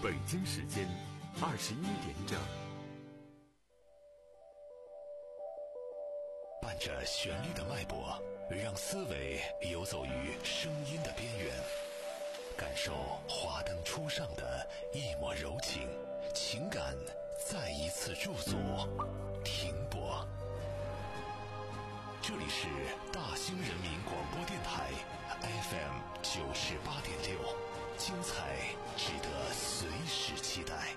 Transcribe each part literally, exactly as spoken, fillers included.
北京时间二十一点整。 伴着旋律的脉搏，让思维游走于声音的边缘，感受华灯初上的一抹柔情，情感再一次驻足停泊。这里是大兴人民广播电台 F M 九十八点六，精彩值得随时期待。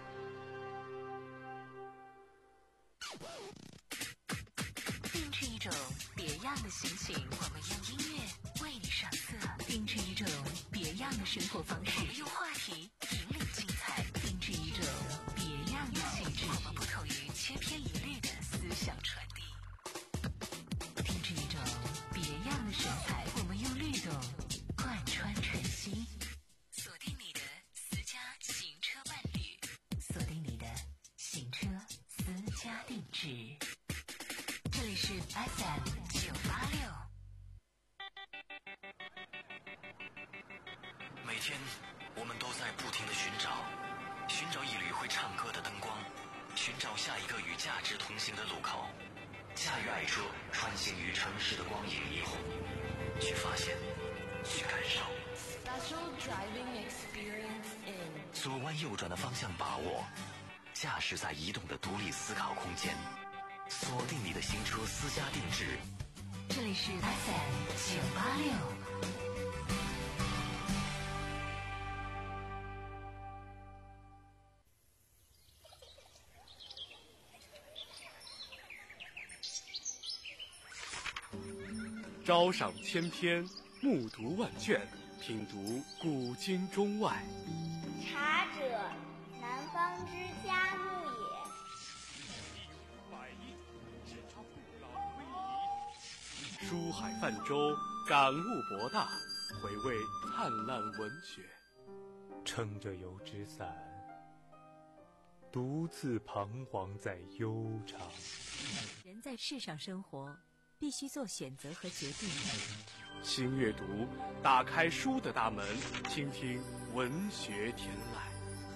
定制一种别样的心情，我们用音乐为你上色；定制一种别样的生活方式，我们用话题引领精彩；定制一种别样的气质，我们不同于千篇一律的思想传递；定制一种别样的神采，我们用律动贯穿晨曦。锁定你的私家行车伴侣，锁定你的行车私家定制。这里是 F M 九八六。 每天我们都在不停地寻找，寻找一缕会唱歌的灯光，寻找下一个与价值同行的路口，驾驭爱车穿行于城市的光影霓虹，去发现，去感受。 Special driving experience in 左弯右转的方向把握，驾驶在移动的独立思考空间，锁定你的行车私家定制。 这里是 F M 九八六。 朝赏千篇，暮读万卷，品读古今中外。 茶者，南方之佳木也。 百亿，直朝不老归遗。书海泛舟，感悟博大，回味灿烂文学。 撑着油纸伞，独自彷徨在悠长。 人在世上生活，必须做选择和决定。 新阅读，打开书的大门，倾听文学天籁。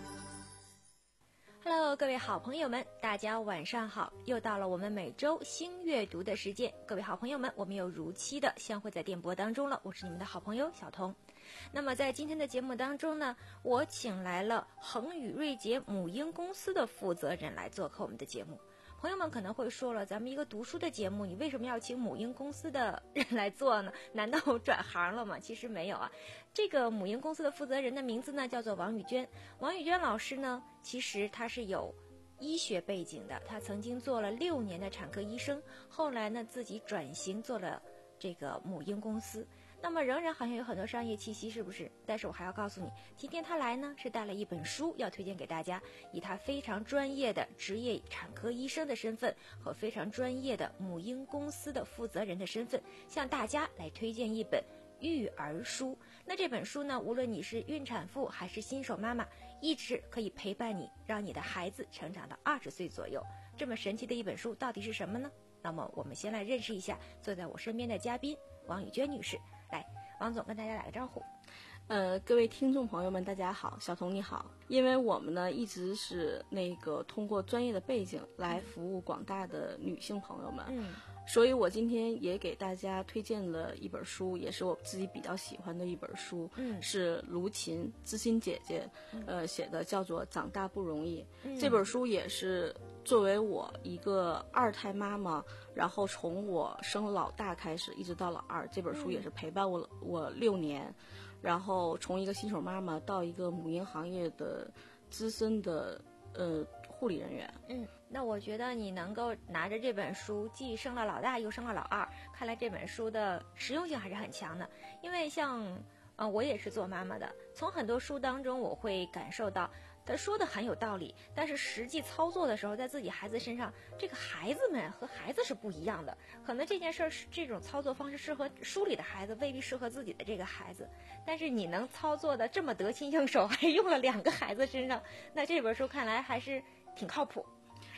Hello， 各位好朋友们，大家晚上好！又到了我们每周新阅读的时间，各位好朋友们，我们又如期的相会在电波当中了。我是你们的好朋友小彤。那么在今天的节目当中呢，我请来了恒宇瑞杰母婴公司的负责人来做客我们的节目。朋友们可能会说了，咱们一个读书的节目，你为什么要请母婴公司的人来做呢？难道转行了吗？其实没有啊。这个母婴公司的负责人的名字呢，叫做王宇娟。王宇娟老师呢，其实她是有医学背景的，她曾经做了六年的产科医生，后来呢自己转型做了这个母婴公司。那么仍然好像有很多商业气息，是不是？但是我还要告诉你，今天他来呢是带了一本书要推荐给大家，以他非常专业的职业产科医生的身份和非常专业的母婴公司的负责人的身份，向大家来推荐一本育儿书。那这本书呢，无论你是孕产妇还是新手妈妈，一直可以陪伴你，让你的孩子成长到二十岁左右。这么神奇的一本书到底是什么呢？那么我们先来认识一下坐在我身边的嘉宾王宇娟女士。来，王总跟大家打个招呼。 呃，各位听众朋友们，大家好，小彤你好。因为我们呢一直是那个通过专业的背景来服务广大的女性朋友们，嗯，所以我今天也给大家推荐了一本书，也是我自己比较喜欢的一本书，嗯，是卢琴知心姐姐，呃写的，叫做《长大不容易》。嗯，这本书也是作为我一个二胎妈妈，然后从我生老大开始一直到老二，这本书也是陪伴我我六年。然后从一个新手妈妈到一个母婴行业的资深的呃护理人员。 嗯，那我觉得你能够拿着这本书，既生了老大又生了老二，看来这本书的实用性还是很强的。因为像呃我也是做妈妈的，从很多书当中我会感受到他说的很有道理，但是实际操作的时候，在自己孩子身上，这个孩子们和孩子是不一样的。可能这件事儿是这种操作方式适合书里的孩子，未必适合自己的这个孩子。但是你能操作的这么得心应手，还用了两个孩子身上，那这本书看来还是挺靠谱。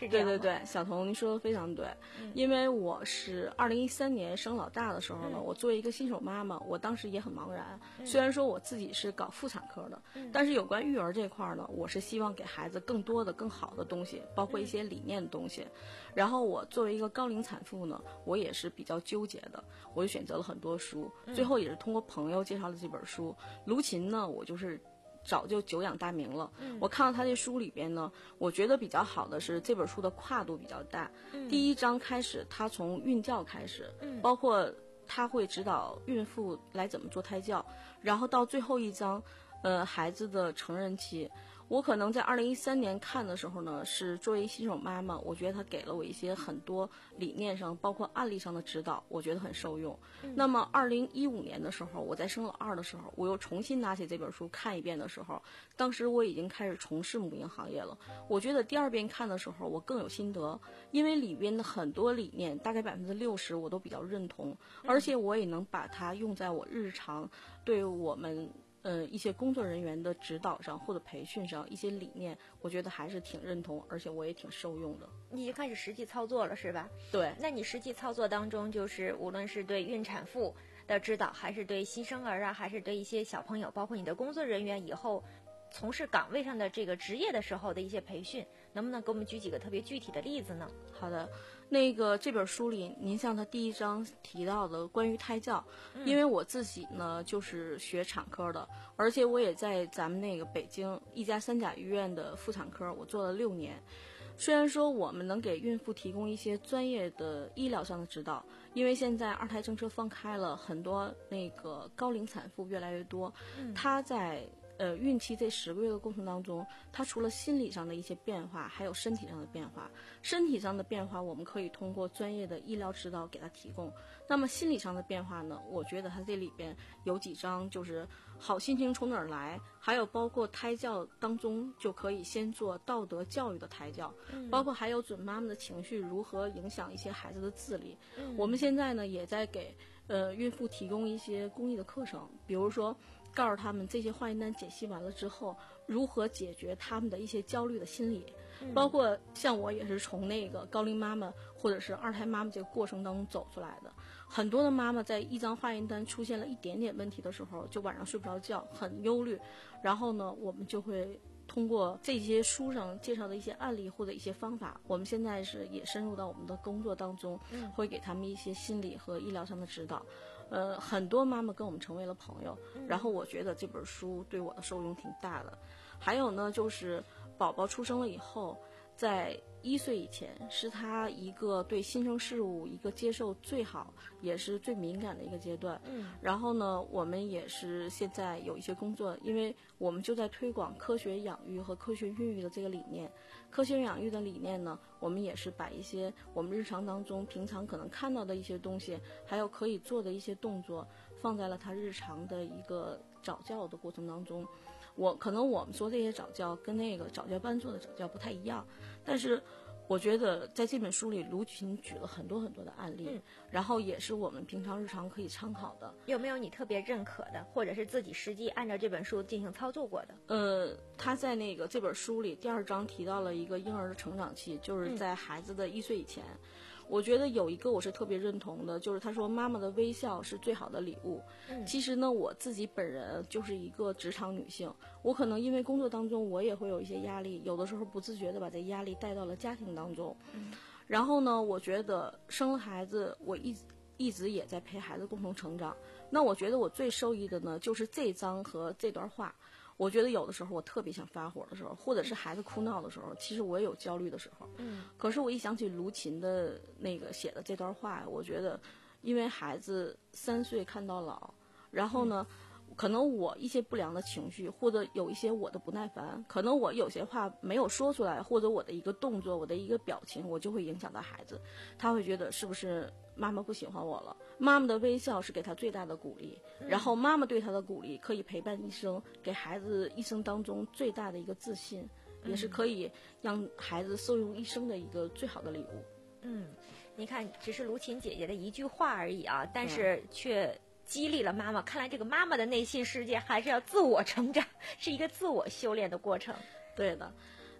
是这样吗？ 对对对，小彤您说的非常对、嗯、因为我是二零一三年生老大的时候呢、嗯、我作为一个新手妈妈，我当时也很茫然、嗯、虽然说我自己是搞妇产科的、嗯、但是有关育儿这块呢，我是希望给孩子更多的更好的东西，包括一些理念的东西、嗯、然后我作为一个高龄产妇呢，我也是比较纠结的，我就选择了很多书、嗯、最后也是通过朋友介绍了这本书。卢琴呢，我就是早就久仰大名了、嗯、我看到他这书里边呢，我觉得比较好的是这本书的跨度比较大、嗯、第一章开始他从孕教开始、嗯、包括他会指导孕妇来怎么做胎教，然后到最后一章呃，孩子的成人期。我可能在二零一三年看的时候呢，是作为新手妈妈，我觉得他给了我一些很多理念上包括案例上的指导，我觉得很受用、嗯、那么二零一五年的时候，我在生了二的时候，我又重新拿起这本书看一遍的时候，当时我已经开始从事母婴行业了，我觉得第二遍看的时候我更有心得，因为里边的很多理念大概百分之六十我都比较认同，而且我也能把它用在我日常对我们呃，一些工作人员的指导上或者培训上，一些理念，我觉得还是挺认同，而且我也挺受用的。 你已经开始实际操作了，是吧？ 对。 那你实际操作当中，就是无论是对孕产妇的指导，还是对新生儿啊，还是对一些小朋友，包括你的工作人员以后从事岗位上的这个职业的时候的一些培训，能不能给我们举几个特别具体的例子呢？ 好的。那个这本书里，您像他第一章提到的关于胎教、嗯、因为我自己呢就是学产科的，而且我也在咱们那个北京一家三甲医院的妇产科我做了六年。虽然说我们能给孕妇提供一些专业的医疗上的指导，因为现在二胎政策放开了，很多那个高龄产妇越来越多，嗯、她在呃，孕期这十个月的过程当中，它除了心理上的一些变化，还有身体上的变化。身体上的变化，我们可以通过专业的医疗指导给它提供。那么心理上的变化呢？我觉得它这里边有几章就是好心情从哪儿来，还有包括胎教当中就可以先做道德教育的胎教，嗯、包括还有准妈妈的情绪如何影响一些孩子的自理。嗯、我们现在呢也在给呃孕妇提供一些公益的课程，比如说告诉他们这些化验单解析完了之后如何解决他们的一些焦虑的心理、嗯、包括像我也是从那个高龄妈妈或者是二胎妈妈这个过程当中走出来的。很多的妈妈在一张化验单出现了一点点问题的时候，就晚上睡不着觉，很忧虑，然后呢我们就会通过这些书上介绍的一些案例或者一些方法，我们现在是也深入到我们的工作当中、嗯、会给他们一些心理和医疗上的指导。呃，很多妈妈跟我们成为了朋友、嗯、然后我觉得这本书对我的受用挺大的。还有呢就是宝宝出生了以后，在一岁以前是他一个对新生事物一个接受最好也是最敏感的一个阶段。嗯，然后呢我们也是现在有一些工作，因为我们就在推广科学养育和科学孕育的这个理念。科学养育的理念呢，我们也是把一些我们日常当中平常可能看到的一些东西，还有可以做的一些动作，放在了他日常的一个早教的过程当中。我可能我们说这些早教跟那个早教班做的早教不太一样，但是我觉得在这本书里卢琴举了很多很多的案例、嗯、然后也是我们平常日常可以参考的。 有没有你特别认可的，或者是自己实际按照这本书进行操作过的？ 呃，他在那个这本书里第二章提到了一个婴儿的成长期，就是在孩子的一岁以前、嗯、我觉得有一个我是特别认同的，就是他说妈妈的微笑是最好的礼物、嗯、其实呢我自己本人就是一个职场女性，我可能因为工作当中我也会有一些压力，有的时候不自觉的把这压力带到了家庭当中、嗯、然后呢我觉得生了孩子我一一直也在陪孩子共同成长，那我觉得我最受益的呢就是这章和这段话。我觉得有的时候我特别想发火的时候，或者是孩子哭闹的时候，其实我也有焦虑的时候。嗯，可是我一想起卢琴的那个写的这段话，我觉得因为孩子三岁看到老，然后呢、嗯、可能我一些不良的情绪，或者有一些我的不耐烦，可能我有些话没有说出来，或者我的一个动作，我的一个表情，我就会影响到孩子，他会觉得是不是妈妈不喜欢我了。妈妈的微笑是给他最大的鼓励、嗯、然后妈妈对他的鼓励可以陪伴一生，给孩子一生当中最大的一个自信、嗯、也是可以让孩子受用一生的一个最好的礼物。 嗯，你看只是卢琴姐姐的一句话而已啊，但是却激励了妈妈、嗯、看来这个妈妈的内心世界还是要自我成长，是一个自我修炼的过程。 对的。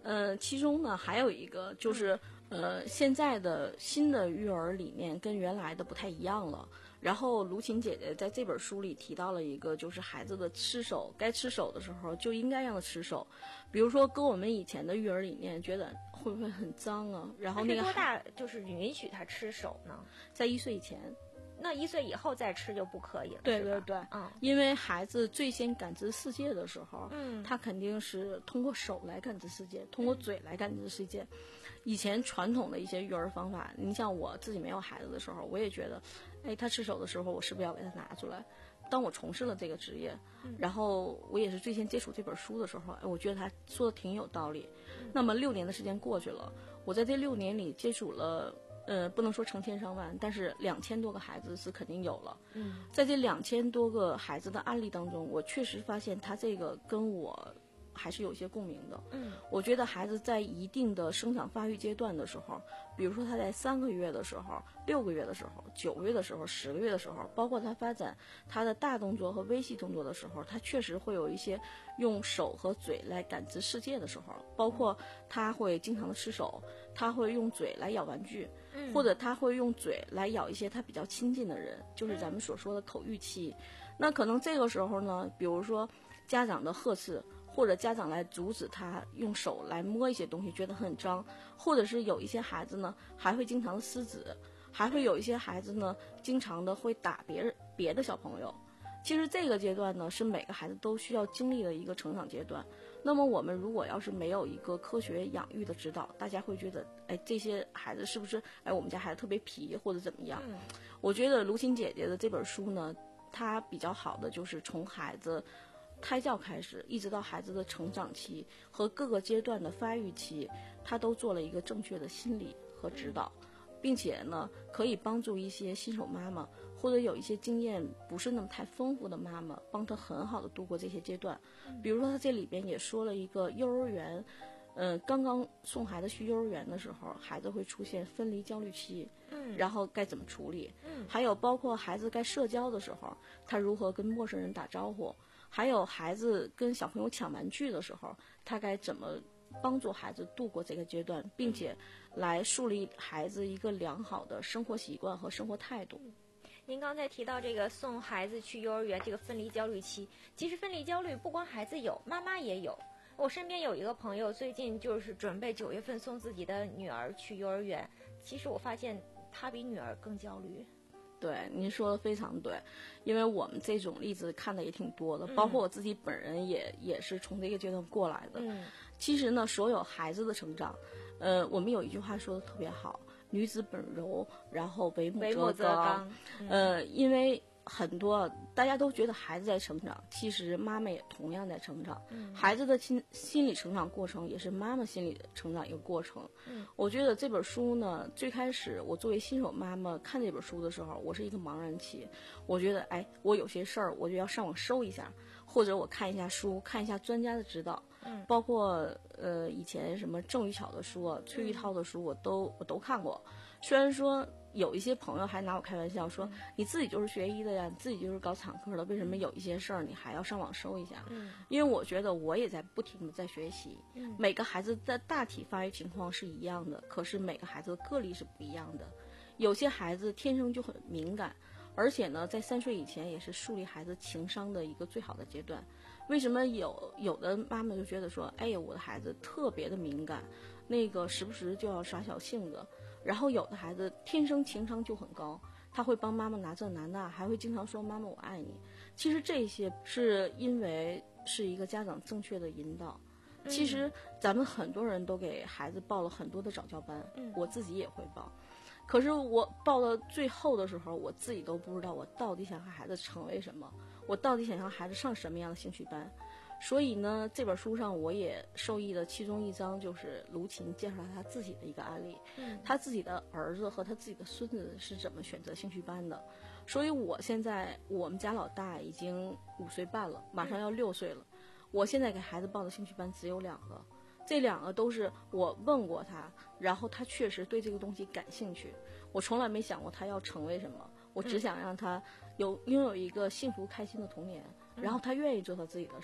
呃，其中呢还有一个就是、嗯、呃，现在的新的育儿理念跟原来的不太一样了。然后卢琴姐姐在这本书里提到了一个，就是孩子的吃手，该吃手的时候就应该让他吃手。比如说跟我们以前的育儿理念，觉得会不会很脏啊？然后那个多大就是允许他吃手呢？ 在一岁以前。 那一岁以后再吃就不可以了。 对对对， 嗯， 因为孩子最先感知世界的时候， 嗯， 他肯定是通过手来感知世界，通过嘴来感知世界。以前传统的一些育儿方法，你像我自己没有孩子的时候，我也觉得，哎，他吃手的时候，我是不是要给他拿出来？当我从事了这个职业， 嗯、 然后我也是最先接触这本书的时候，哎，我觉得他说的挺有道理。嗯、那么六年的时间过去了，我在这六年里接触了。呃，不能说成千上万，但是两千多个孩子是肯定有了。 嗯， 在这两千多个孩子的案例当中，我确实发现他这个跟我还是有些共鸣的。 嗯， 我觉得孩子在一定的生长发育阶段的时候，比如说他在三个月的时候、六个月的时候、九个月的时候、十个月的时候，包括他发展他的大动作和微细动作的时候，他确实会有一些用手和嘴来感知世界的时候，包括他会经常的吃手，他会用嘴来咬玩具。或者他会用嘴来咬一些他比较亲近的人，就是咱们所说的口欲期。那可能这个时候呢，比如说家长的呵斥，或者家长来阻止他用手来摸一些东西，觉得很脏，或者是有一些孩子呢还会经常的撕纸，还会有一些孩子呢经常的会打别人别的小朋友。其实这个阶段呢是每个孩子都需要经历的一个成长阶段。那么我们如果要是没有一个科学养育的指导，大家会觉得，哎，这些孩子是不是，哎，我们家孩子特别皮或者怎么样？ 嗯、 我觉得卢琴姐姐的这本书呢，它比较好的就是从孩子胎教开始，一直到孩子的成长期和各个阶段的发育期，它都做了一个正确的心理和指导，并且呢，可以帮助一些新手妈妈或者有一些经验不是那么太丰富的妈妈，帮她很好的度过这些阶段。比如说，她这里边也说了一个幼儿园，呃，刚刚送孩子去幼儿园的时候，孩子会出现分离焦虑期， 嗯， 然后该怎么处理？ 嗯， 还有包括孩子该社交的时候，他如何跟陌生人打招呼？还有孩子跟小朋友抢玩具的时候，他该怎么帮助孩子度过这个阶段，并且来树立孩子一个良好的生活习惯和生活态度。 您刚才提到这个送孩子去幼儿园这个分离焦虑期，其实分离焦虑不光孩子有，妈妈也有。我身边有一个朋友，最近就是准备九月份送自己的女儿去幼儿园，其实我发现他比女儿更焦虑。 对，您说的非常对，因为我们这种例子看的也挺多的，包括我自己本人也也是从这个阶段过来的。 嗯， 其实呢，所有孩子的成长，呃，我们有一句话说的特别好，女子本柔，然后为母则刚。 嗯、 呃，因为很多大家都觉得孩子在成长，其实妈妈也同样在成长。 嗯、 孩子的心心理成长过程也是妈妈心理成长一个过程。 嗯， 我觉得这本书呢，最开始我作为新手妈妈看这本书的时候，我是一个茫然期。我觉得，哎，我有些事儿我就要上网搜一下，或者我看一下书，看一下专家的指导。 嗯， 包括呃以前什么郑玉巧的书啊、崔玉涛的书，我都我都看过。虽然说有一些朋友还拿我开玩笑说，你自己就是学医的呀，你自己就是搞产科的，为什么有一些事儿你还要上网搜一下？ 嗯， 因为我觉得我也在不停的在学习。 嗯， 每个孩子的大体发育情况是一样的，可是每个孩子的个例是不一样的。有些孩子天生就很敏感，而且呢，在三岁以前也是树立孩子情商的一个最好的阶段。为什么有有的妈妈就觉得说，哎呀，我的孩子特别的敏感，那个时不时就要耍小性子。然后有的孩子天生情商就很高，他会帮妈妈拿这拿那，还会经常说妈妈我爱你。其实这些是因为是一个家长正确的引导。其实咱们很多人都给孩子报了很多的早教班， 嗯、 我自己也会报。可是我报到最后的时候，我自己都不知道我到底想让孩子成为什么，我到底想让孩子上什么样的兴趣班。所以呢，这本书上我也受益的其中一章就是卢琴介绍他自己的一个案例， 嗯， 他自己的儿子和他自己的孙子是怎么选择兴趣班的。所以我现在我们家老大已经五岁半了，马上要六岁了，嗯，我现在给孩子报的兴趣班只有两个，这两个都是我问过他，然后他确实对这个东西感兴趣。我从来没想过他要成为什么，我只想让他有拥有一个幸福开心的童年，然后他愿意做他自己的事儿。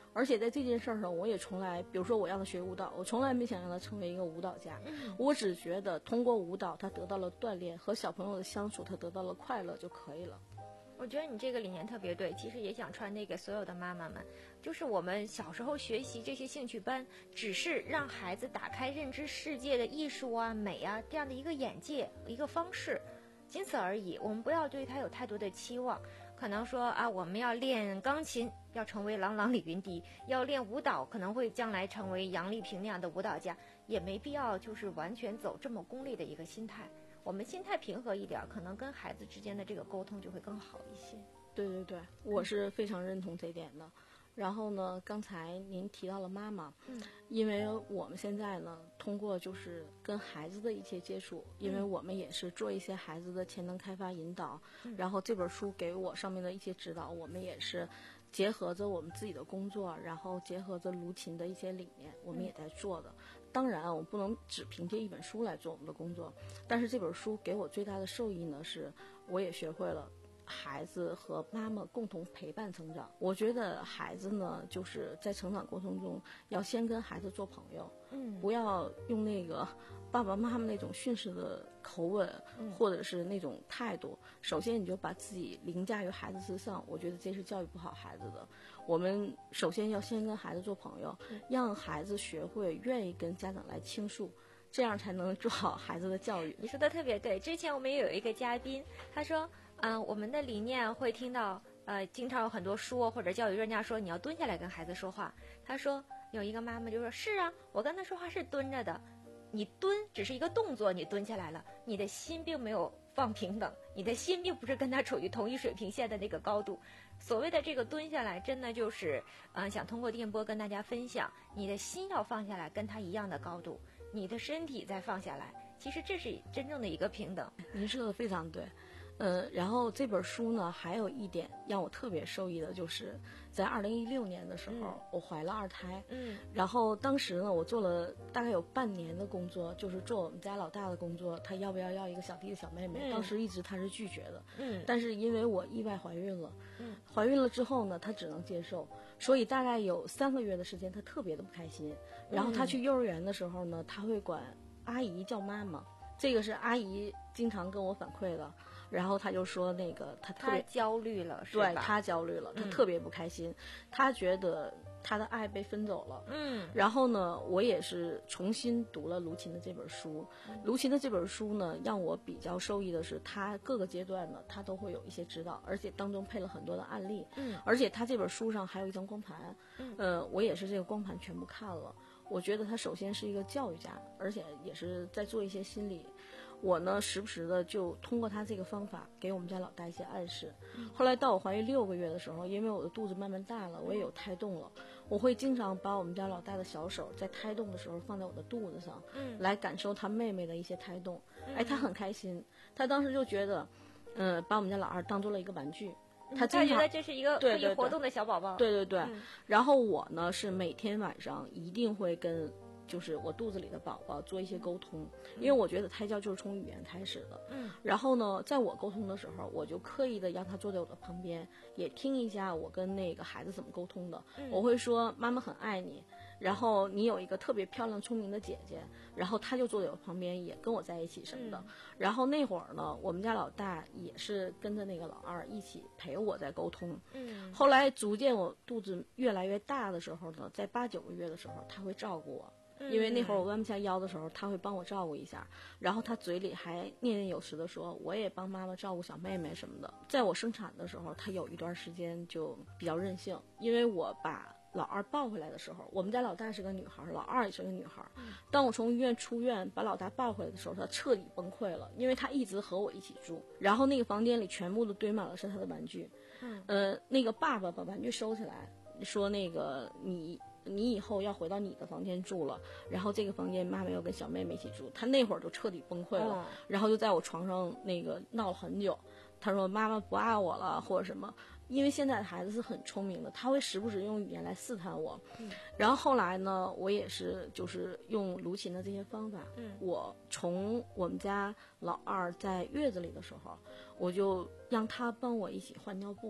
而且在这件事儿上，我也从来，比如说我让他学舞蹈，我从来没想让他成为一个舞蹈家，嗯、我只觉得通过舞蹈他得到了锻炼，和小朋友的相处他得到了快乐就可以了。 我觉得你这个理念特别对，其实也想传递给所有的妈妈们，就是我们小时候学习这些兴趣班，只是让孩子打开认知世界的艺术啊、美啊这样的一个眼界、一个方式，仅此而已。我们不要对他有太多的期望。可能说啊，我们要练钢琴，要成为郎朗李云迪；要练舞蹈，可能会将来成为杨丽萍那样的舞蹈家，也没必要就是完全走这么功利的一个心态。我们心态平和一点，可能跟孩子之间的这个沟通就会更好一些。 对对对，我是非常认同这点的。然后呢，刚才您提到了妈妈，嗯，因为我们现在呢，通过就是跟孩子的一些接触，因为我们也是做一些孩子的潜能开发引导，嗯、然后这本书给我上面的一些指导，我们也是结合着我们自己的工作，然后结合着卢琴的一些理念，我们也在做的。当然，我们不能只凭借一本书来做我们的工作，但是这本书给我最大的受益呢，是我也学会了孩子和妈妈共同陪伴成长。我觉得孩子呢，就是在成长过程中要先跟孩子做朋友，嗯，不要用那个爸爸妈妈那种训斥的口吻，嗯、或者是那种态度。首先，你就把自己凌驾于孩子之上，我觉得这是教育不好孩子的。我们首先要先跟孩子做朋友，嗯、让孩子学会愿意跟家长来倾诉。这样才能做好孩子的教育。 你说的特别对。之前我们也有一个嘉宾，他说，嗯、呃，我们的理念会听到，呃，经常有很多书或者教育专家说你要蹲下来跟孩子说话。他说有一个妈妈就说，是啊，我跟他说话是蹲着的，你蹲只是一个动作，你蹲下来了，你的心并没有放平等，你的心并不是跟他处于同一水平线的那个高度。所谓的这个蹲下来，真的就是，嗯、呃，想通过电波跟大家分享，你的心要放下来，跟他一样的高度。你的身体再放下来，其实这是真正的一个平等。 您说的非常对，呃，然后这本书呢，还有一点让我特别受益的，就是在二零一六年的时候，嗯、我怀了二胎，嗯，然后当时呢，我做了大概有半年的工作，就是做我们家老大的工作，他要不要要一个小弟弟小妹妹，嗯、当时一直他是拒绝的，嗯，但是因为我意外怀孕了，嗯，怀孕了之后呢，他只能接受，所以大概有三个月的时间，他特别的不开心。然后他去幼儿园的时候呢，他会管阿姨叫妈妈，这个是阿姨经常跟我反馈的。然后他就说那个他特别他焦虑了，是吧？ 对，他焦虑了，他特别不开心，嗯、他觉得他的爱被分走了。嗯。然后呢，我也是重新读了卢琴的这本书。嗯、卢琴的这本书呢，让我比较受益的是，他各个阶段呢，他都会有一些指导，而且当中配了很多的案例。嗯。而且他这本书上还有一张光盘。嗯。呃，我也是这个光盘全部看了。我觉得他首先是一个教育家，而且也是在做一些心理。我呢，时不时的就通过他这个方法给我们家老大一些暗示。后来到我怀孕六个月的时候，因为我的肚子慢慢大了，我也有胎动了，我会经常把我们家老大的小手在胎动的时候放在我的肚子上，嗯，来感受他妹妹的一些胎动。哎，他很开心，他当时就觉得，嗯、呃，把我们家老二当做了一个玩具。 他他觉得这是一个可以活动的小宝宝。 对对 对, 对, 对、嗯。然后我呢是每天晚上一定会跟就是我肚子里的宝宝做一些沟通，因为我觉得胎教就是从语言开始的。嗯。然后呢，在我沟通的时候，我就刻意的让他坐在我的旁边，也听一下我跟那个孩子怎么沟通的。嗯、我会说妈妈很爱你，然后你有一个特别漂亮聪明的姐姐，然后他就坐在我旁边也跟我在一起什么的。嗯、然后那会儿呢，我们家老大也是跟着那个老二一起陪我在沟通。嗯。后来逐渐我肚子越来越大的时候呢，在八九个月的时候，他会照顾我。因为那会儿我弯不下腰的时候，他会帮我照顾一下，然后他嘴里还念念有词的说我也帮妈妈照顾小妹妹什么的。在我生产的时候，他有一段时间就比较任性，因为我把老二抱回来的时候，我们家老大是个女孩，老二也是个女孩。当我从医院出院把老大抱回来的时候，他彻底崩溃了，因为他一直和我一起住，然后那个房间里全部都堆满了是他的玩具。嗯，呃，那个爸爸把玩具收起来，说那个你你以后要回到你的房间住了，然后这个房间妈妈要跟小妹妹一起住。他那会儿就彻底崩溃了，哦、然后就在我床上那个闹了很久。他说妈妈不爱我了或者什么，因为现在的孩子是很聪明的，他会时不时用语言来试探我。嗯、然后后来呢，我也是就是用卢琴的这些方法。嗯，我从我们家老二在月子里的时候，我就让他帮我一起换尿布。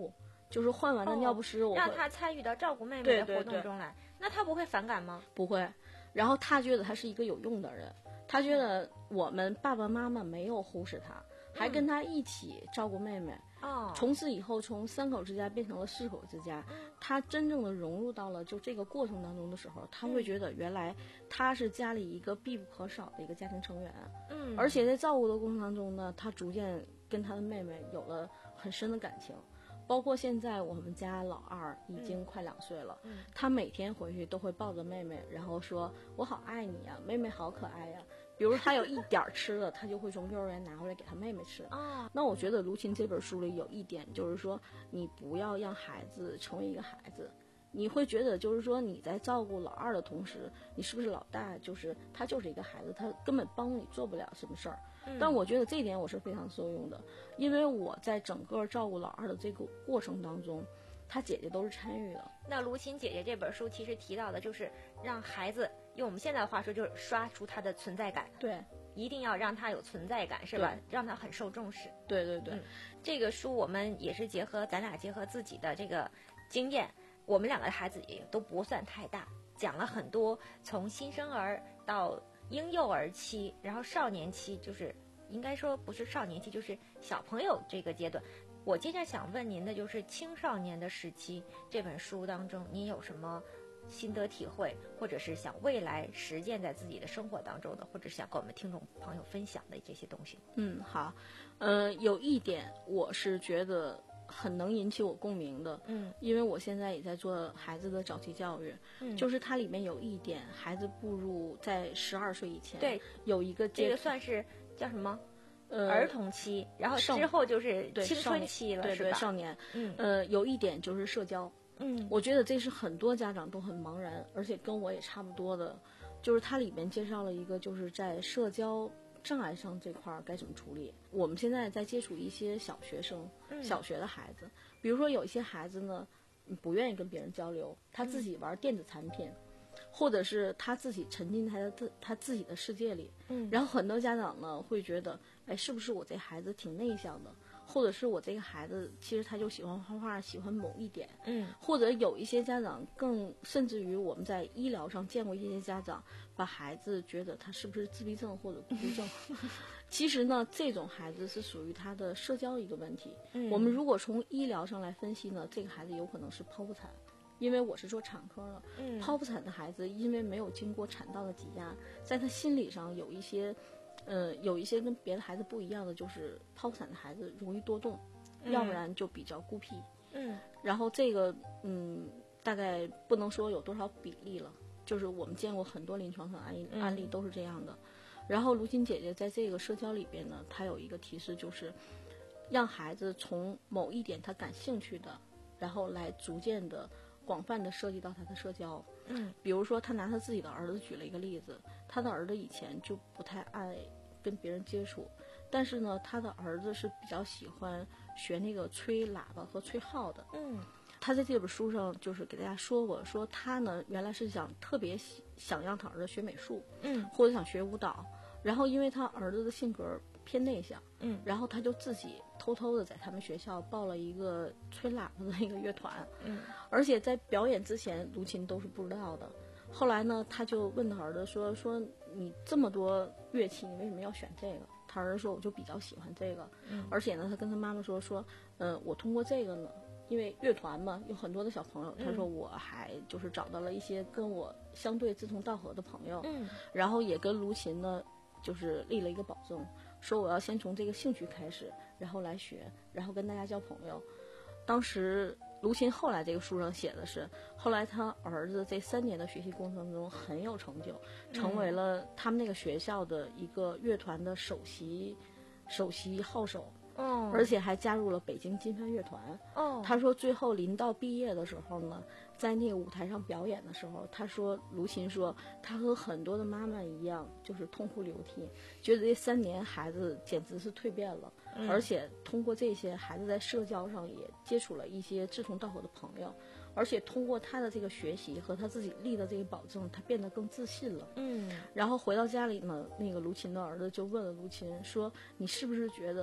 就是换完的尿不湿，我会、 哦、让他参与到照顾妹妹的活动中来。对对对，那他不会反感吗？ 不会。然后他觉得他是一个有用的人，他觉得我们爸爸妈妈没有忽视他，还跟他一起照顾妹妹。 哦， 从此以后，从三口之家变成了四口之家，他真正的融入到了就这个过程当中的时候，他会觉得原来他是家里一个必不可少的一个家庭成员。 嗯， 而且在照顾的过程当中呢，他逐渐跟他的妹妹有了很深的感情。包括现在我们家老二已经快两岁了， 嗯， 他每天回去都会抱着妹妹，然后说我好爱你呀，妹妹好可爱呀。比如他有一点吃的，他就会从幼儿园拿回来给他妹妹吃。 啊， 那我觉得卢琴这本书里有一点就是说，你不要让孩子成为一个孩子。你会觉得就是说你在照顾老二的同时，你是不是老大就是他就是一个孩子，他根本帮你做不了什么事儿。 嗯， 但我觉得这一点我是非常受用的，因为我在整个照顾老二的这个过程当中，他姐姐都是参与的。 那卢琴姐姐这本书其实提到的就是让孩子用我们现在的话说就是刷出他的存在感。 对， 一定要让他有存在感，是吧？让他很受重视。 对对对、 嗯，这个书我们也是结合咱俩结合自己的这个经验，我们两个孩子也都不算太大，讲了很多从新生儿到婴幼儿期，然后少年期，就是应该说不是少年期，就是小朋友这个阶段。我接着想问您的就是青少年的时期，这本书当中您有什么心得体会，或者是想未来实践在自己的生活当中的，或者是想跟我们听众朋友分享的这些东西？ 嗯，好，呃，有一点我是觉得很能引起我共鸣的， 嗯， 因为我现在也在做孩子的早期教育， 嗯， 就是它里面有一点，孩子步入在十二岁以前， 对， 有一个这个算是叫什么？ 呃， 儿童期，然后之后就是青春期了， 对是吧？ 对，少年， 嗯， 呃，有一点就是社交， 嗯， 我觉得这是很多家长都很茫然，而且跟我也差不多的，就是它里面介绍了一个就是在社交障碍上这块该怎么处理。我们现在在接触一些小学生、 嗯、 小学的孩子，比如说有一些孩子呢，不愿意跟别人交流，他自己玩电子产品。嗯，或者是他自己沉浸在他他自己的世界里， 嗯， 然后很多家长呢会觉得，哎，是不是我这孩子挺内向的，或者是我这个孩子其实他就喜欢画画，喜欢某一点， 嗯， 或者有一些家长更甚至于我们在医疗上见过一些家长，把孩子觉得他是不是自闭症或者孤独症，其实呢，这种孩子是属于他的社交一个问题。 嗯， 我们如果从医疗上来分析呢，这个孩子有可能是剖腹产。因为我是做产科的， 嗯， 剖腹产的孩子因为没有经过产道的挤压，在他心理上有一些，呃，有一些跟别的孩子不一样的，就是剖腹产的孩子容易多动， 嗯、 要不然就比较孤僻， 嗯， 然后这个，嗯，大概不能说有多少比例了，就是我们见过很多临床上案例、 嗯、 案例都是这样的。然后卢琴姐姐在这个社交里边呢，她有一个提示，就是让孩子从某一点他感兴趣的，然后来逐渐的。广泛的涉及到他的社交， 嗯， 比如说他拿他自己的儿子举了一个例子，他的儿子以前就不太爱跟别人接触，但是呢，他的儿子是比较喜欢学那个吹喇叭和吹号的， 嗯， 他在这本书上就是给大家说过，说他呢原来是想特别想让他儿子学美术， 嗯， 或者想学舞蹈，然后因为他儿子的性格偏内向， 嗯， 然后他就自己偷偷的在他们学校报了一个吹喇叭的一个乐团， 嗯， 而且在表演之前卢琴都是不知道的。后来呢，他就问他儿子说说你这么多乐器，你为什么要选这个？他儿子说我就比较喜欢这个， 嗯， 而且呢，他跟他妈妈说说，呃，我通过这个呢，因为乐团嘛，有很多的小朋友，他说我还就是找到了一些跟我相对志同道合的朋友， 嗯， 然后也跟卢琴呢就是立了一个保证。说我要先从这个兴趣开始，然后来学，然后跟大家交朋友。当时卢琴后来这个书上写的是，后来他儿子这三年的学习过程中很有成就，成为了他们那个学校的一个乐团的首席首席号手。 哦， 而且还加入了北京金帆乐团。 哦， 他说最后临到毕业的时候呢，在那个舞台上表演的时候，他说卢琴说他和很多的妈妈一样，就是痛哭流涕，觉得这三年孩子简直是蜕变了， 嗯、 而且通过这些孩子在社交上也接触了一些志同道合的朋友，而且通过他的这个学习和他自己立的这个保证，他变得更自信了。 嗯， 然后回到家里呢，那个卢琴的儿子就问了卢琴说：“你是不是觉得？”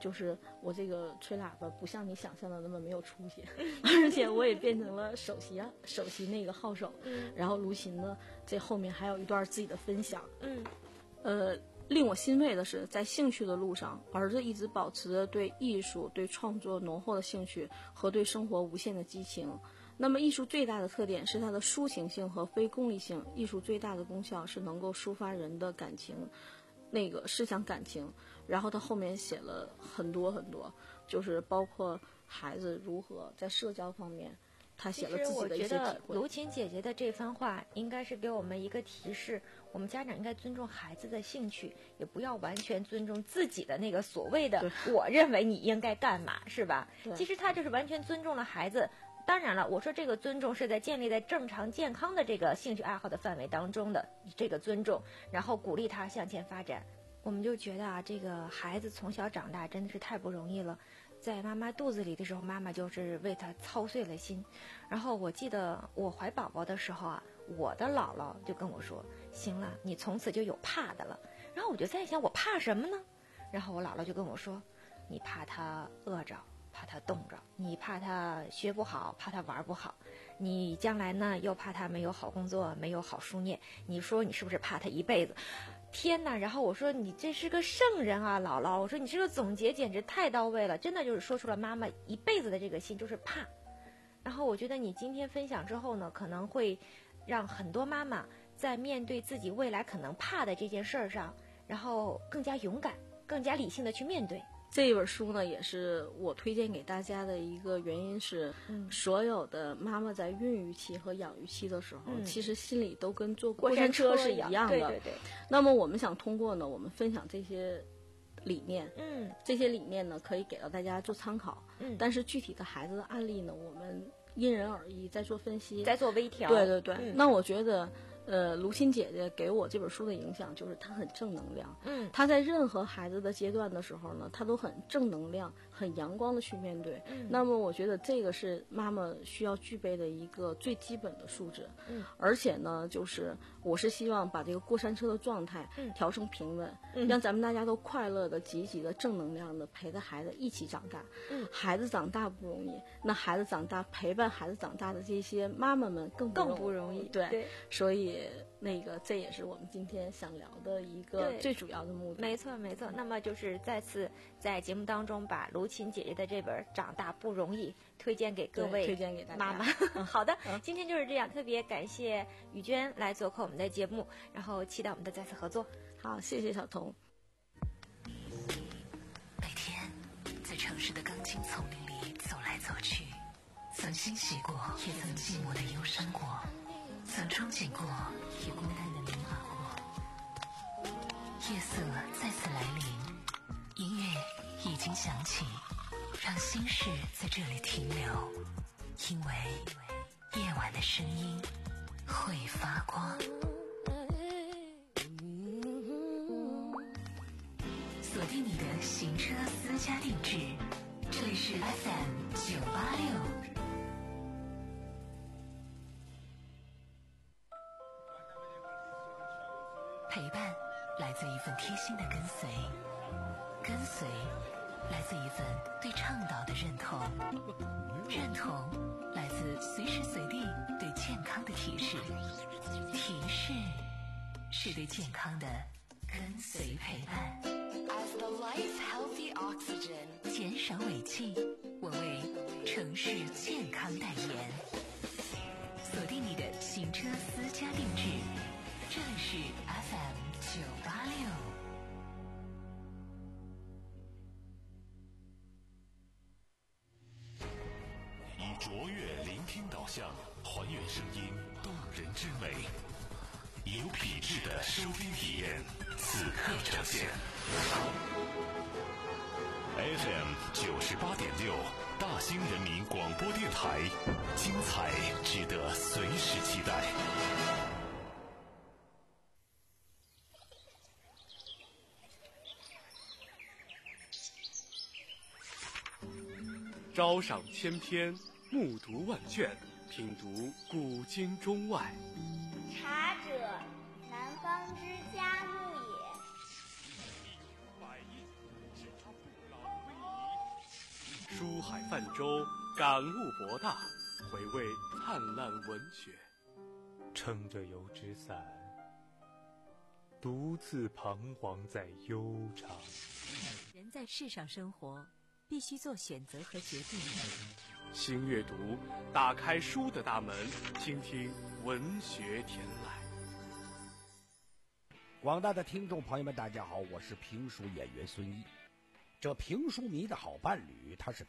就是我这个吹喇叭不像你想象的那么没有出息，而且我也变成了首席啊首席那个号手。嗯，然后卢琴呢，这后面还有一段自己的分享。嗯，呃，令我欣慰的是，在兴趣的路上，儿子一直保持着对艺术、对创作浓厚的兴趣和对生活无限的激情。那么艺术最大的特点是它的抒情性和非功利性，艺术最大的功效是能够抒发人的感情，那个思想感情。然后他后面写了很多很多，就是包括孩子如何在社交方面，他写了自己的一些体会。 其实我觉得卢琴姐姐的这番话应该是给我们一个提示，我们家长应该尊重孩子的兴趣，也不要完全尊重自己的那个所谓的我认为你应该干嘛，是吧？其实他就是完全尊重了孩子。当然了，我说这个尊重是在建立在正常健康的这个兴趣爱好的范围当中的这个尊重，然后鼓励他向前发展。我们就觉得啊，这个孩子从小长大真的是太不容易了，在妈妈肚子里的时候，妈妈就是为他操碎了心。然后我记得我怀宝宝的时候啊，我的姥姥就跟我说，行了，你从此就有怕的了。然后我就在想，我怕什么呢？然后我姥姥就跟我说，你怕他饿着，怕他冻着，你怕他学不好，怕他玩不好，你将来呢又怕他没有好工作，没有好书念，你说你是不是怕他一辈子？天哪！然后我说你这是个圣人啊，姥姥，我说你这个总结简直太到位了，真的就是说出了妈妈一辈子的这个心，就是怕。然后我觉得你今天分享之后呢，可能会让很多妈妈在面对自己未来可能怕的这件事儿上，然后更加勇敢，更加理性的去面对。 这一本书呢，也是我推荐给大家的一个原因是，嗯、所有的妈妈在孕育期和养育期的时候，嗯、其实心里都跟坐过山车是一样的。 对对对。 那么我们想通过呢，我们分享这些理念， 嗯， 这些理念呢，可以给到大家做参考。嗯，但是具体的孩子的案例呢，我们因人而异，再做分析， 再做微调。 对对对。 嗯、 那我觉得。呃，卢琴姐姐给我这本书的影响就是她很正能量。 嗯， 她在任何孩子的阶段的时候呢，她都很正能量、很阳光的去面对。嗯，那么我觉得这个是妈妈需要具备的一个最基本的素质。嗯，而且呢，就是我是希望把这个过山车的状态调成平稳，嗯、让咱们大家都快乐的、积极的、正能量的陪着孩子一起长大。 嗯， 孩子长大不容易，那孩子长大陪伴孩子长大的这些妈妈们更不更不容易。 对， 对所以。那个，这也是我们今天想聊的一个最主要的目的。 没错，没错。那么就是再次在节目当中把卢琴姐姐的这本《长大不容易》推荐给各位， 推荐给大家妈妈。好的、嗯，今天就是这样，特别感谢雨娟来做客我们的节目，然后期待我们的再次合作。 好，谢谢小彤。 每天在城市的钢筋丛林里走来走去，曾欣喜过，也曾寂寞的忧伤过。曾憧憬过，也孤单的迷茫过。夜色再次来临，音乐已经响起，让心事在这里停留，因为夜晚的声音会发光。锁定你的行车私家定制，这里是 F M 九八六。陪伴来自一份贴心的跟随，跟随来自一份对倡导的认同，认同来自随时随地对健康的提示，提示是对健康的跟随陪伴。As the life healthy oxygen， 减少尾气，我为城市健康代言。锁定你的行车私家定制。这里是 F M 九八六。 以卓越聆听导向，还原声音动人之美，有品质的收听体验，此刻呈现。F M 九十八点六，大兴人民广播电台，精彩值得随时期待。 朝赏千篇，暮读万卷，品读古今中外。 茶者，南方之嘉木也。 百印，是他不老的威泛舟，感悟博大，回味灿烂文学。 撑着油纸伞，独自彷徨在悠长。 人在世上生活，必须做选择和决定。 新阅读，打开书的大门，倾听文学天籁。 广大的听众朋友们，大家好，我是评书演员孙一。这评书迷的好伴侣，他是